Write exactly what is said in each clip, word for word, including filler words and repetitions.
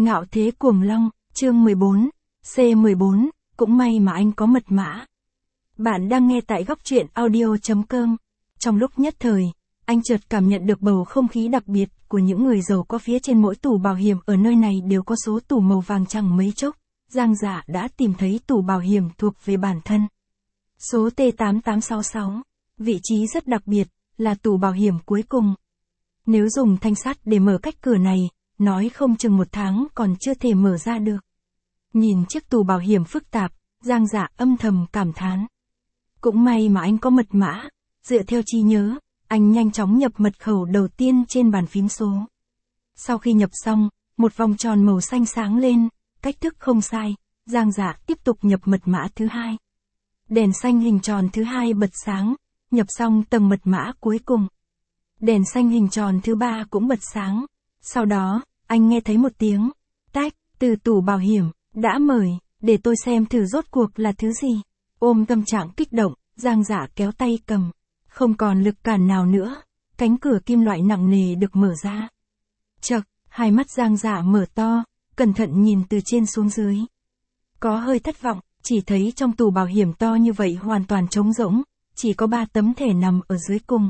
Ngạo thế cuồng long, chương mười bốn, C mười bốn, cũng may mà anh có mật mã. Bạn đang nghe tại góc truyện audio chấm com. Trong lúc nhất thời, anh chợt cảm nhận được bầu không khí đặc biệt của những người giàu có. Phía trên mỗi tủ bảo hiểm ở nơi này đều có số tủ màu vàng. Chẳng mấy chốc, Giang Dạ đã tìm thấy tủ bảo hiểm thuộc về bản thân. Số T tám tám sáu sáu, vị trí rất đặc biệt, là tủ bảo hiểm cuối cùng. Nếu dùng thanh sắt để mở cách cửa này, nói không chừng một tháng còn chưa thể mở ra được. Nhìn chiếc tủ bảo hiểm phức tạp, Giang Dạ âm thầm cảm thán. Cũng may mà anh có mật mã, dựa theo trí nhớ, anh nhanh chóng nhập mật khẩu đầu tiên trên bàn phím số. Sau khi nhập xong, một vòng tròn màu xanh sáng lên, cách thức không sai, Giang Dạ tiếp tục nhập mật mã thứ hai. Đèn xanh hình tròn thứ hai bật sáng, nhập xong tầng mật mã cuối cùng. Đèn xanh hình tròn thứ ba cũng bật sáng. Sau đó, anh nghe thấy một tiếng tách từ tủ bảo hiểm, đã mời, để tôi xem thử rốt cuộc là thứ gì. Ôm tâm trạng kích động, Giang Dạ kéo tay cầm. Không còn lực cản nào nữa, cánh cửa kim loại nặng nề được mở ra. Chậc, hai mắt Giang Dạ mở to, cẩn thận nhìn từ trên xuống dưới. Có hơi thất vọng, chỉ thấy trong tủ bảo hiểm to như vậy hoàn toàn trống rỗng, chỉ có ba tấm thẻ nằm ở dưới cùng.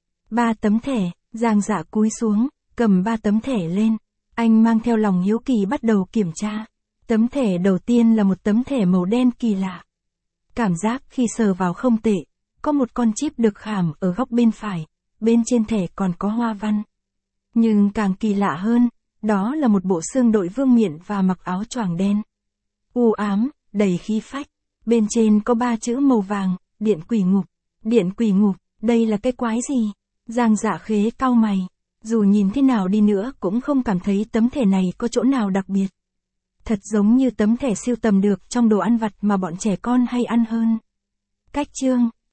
Ba tấm thẻ, Giang Dạ cúi xuống, cầm ba tấm thẻ lên. Anh mang theo lòng hiếu kỳ bắt đầu kiểm tra. Tấm thẻ đầu tiên là một tấm thẻ màu đen kỳ lạ. Cảm giác khi sờ vào không tệ, có một con chip được khảm ở góc bên phải, bên trên thẻ còn có hoa văn. Nhưng càng kỳ lạ hơn, đó là một bộ xương đội vương miện và mặc áo choàng đen. U ám, đầy khí phách, bên trên có ba chữ màu vàng, Điện Quỷ Ngục. Điện Quỷ Ngục, đây là cái quái gì? Giang Dạ khế cau mày. Dù nhìn thế nào đi nữa cũng không cảm thấy tấm thẻ này có chỗ nào đặc biệt. Thật giống như tấm thẻ sưu tầm được trong đồ ăn vặt mà bọn trẻ con hay ăn hơn. Cách chương,